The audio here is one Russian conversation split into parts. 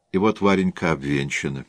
И вот Варенька обвенчана.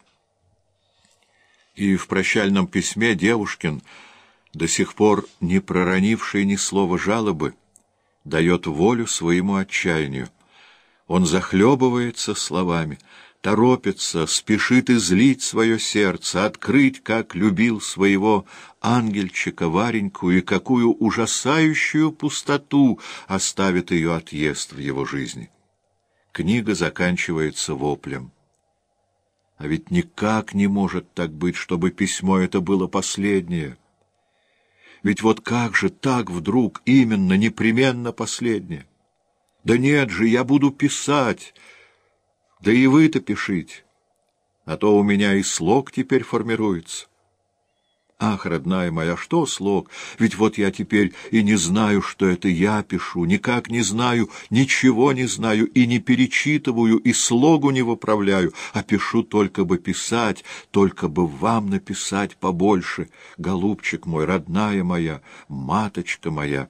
И в прощальном письме Девушкин, до сих пор не проронивший ни слова жалобы, дает волю своему отчаянию. Он захлебывается словами, торопится, спешит излить свое сердце, открыть, как любил своего ангельчика Вареньку и какую ужасающую пустоту оставит ее отъезд в его жизни. Книга заканчивается воплем. А ведь никак не может так быть, чтобы письмо это было последнее. Ведь вот как же так вдруг именно, непременно последнее? Да нет же, я буду писать, да и вы-то пишите, а то у меня и слог теперь формируется. Ах, родная моя, что слог? Ведь вот я теперь и не знаю, что это я пишу, никак не знаю, ничего не знаю, и не перечитываю, и слогу не выправляю, а пишу только бы писать, только бы вам написать побольше, голубчик мой, родная моя, маточка моя.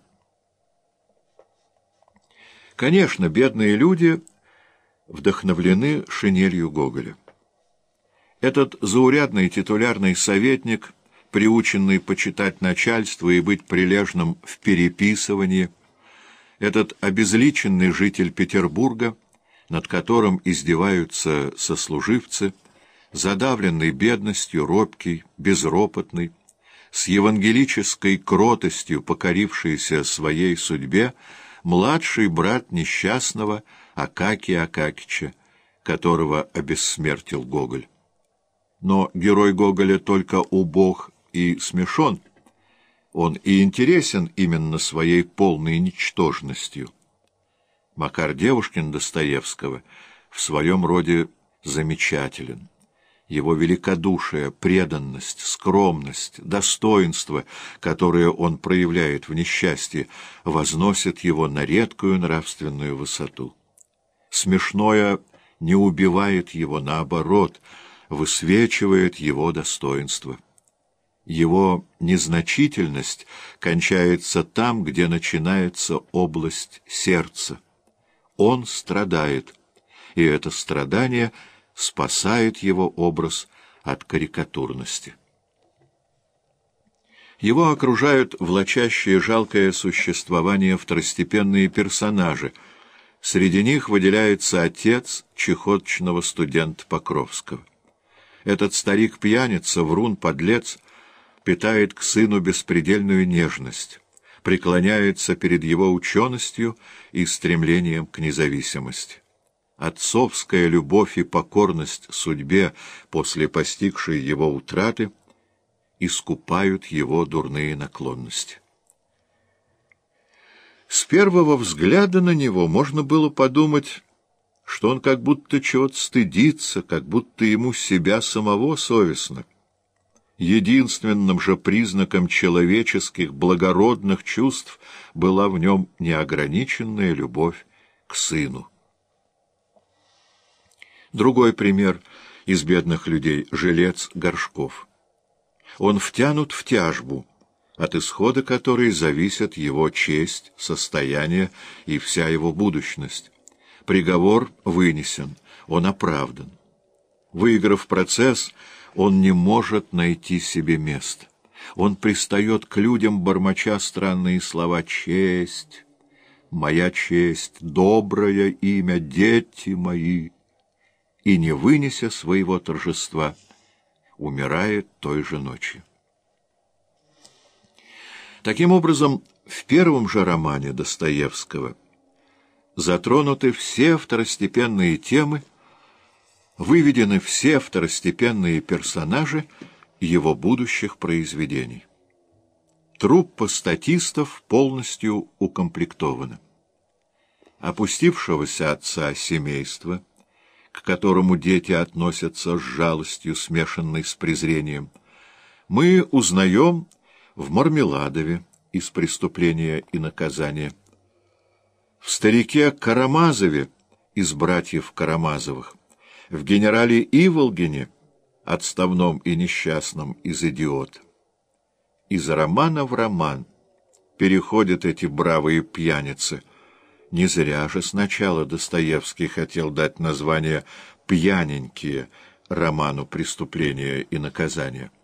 Конечно, бедные люди вдохновлены шинелью Гоголя. Этот заурядный титулярный советник, приученный почитать начальство и быть прилежным в переписывании, этот обезличенный житель Петербурга, над которым издеваются сослуживцы, задавленный бедностью, робкий, безропотный, с евангелической кротостью покорившийся своей судьбе, младший брат несчастного Акакия Акакича, которого обессмертил Гоголь. Но герой Гоголя только убог и смешон. Он и интересен именно своей полной ничтожностью. Макар Девушкин Достоевского в своем роде замечателен. Его великодушие, преданность, скромность, достоинство, которое он проявляет в несчастье, возносит его на редкую нравственную высоту. Смешное не убивает его, наоборот, высвечивает его достоинство. Его незначительность кончается там, где начинается область сердца. Он страдает, и это страдание спасает его образ от карикатурности. Его окружают влачащие жалкое существование второстепенные персонажи. Среди них выделяется отец чехоточного студента Покровского. Этот старик-пьяница, врун, подлец, питает к сыну беспредельную нежность, преклоняется перед его ученостью и стремлением к независимости. Отцовская любовь и покорность судьбе после постигшей его утраты искупают его дурные наклонности. С первого взгляда на него можно было подумать, что он как будто чего-то стыдится, как будто ему себя самого совестно. Единственным же признаком человеческих благородных чувств была в нем неограниченная любовь к сыну. Другой пример из бедных людей — жилец Горшков. Он втянут в тяжбу, от исхода которой зависят его честь, состояние и вся его будущность. Приговор вынесен, он оправдан. Выиграв процесс, он не может найти себе места. Он пристает к людям, бормоча странные слова: «Честь, моя честь, доброе имя, дети мои», и, не вынеся своего торжества, умирает той же ночью. Таким образом, в первом же романе Достоевского затронуты все второстепенные темы, выведены все второстепенные персонажи его будущих произведений. Труппа статистов полностью укомплектована. Опустившегося отца семейства, к которому дети относятся с жалостью, смешанной с презрением, мы узнаем в Мармеладове из «Преступления и наказания», в старике Карамазове из «Братьев Карамазовых», в генерале Иволгине, отставном и несчастном, из «Идиота». Из романа в роман переходят эти бравые пьяницы. Не зря же сначала Достоевский хотел дать название пьяненькие роману «Преступление и наказание».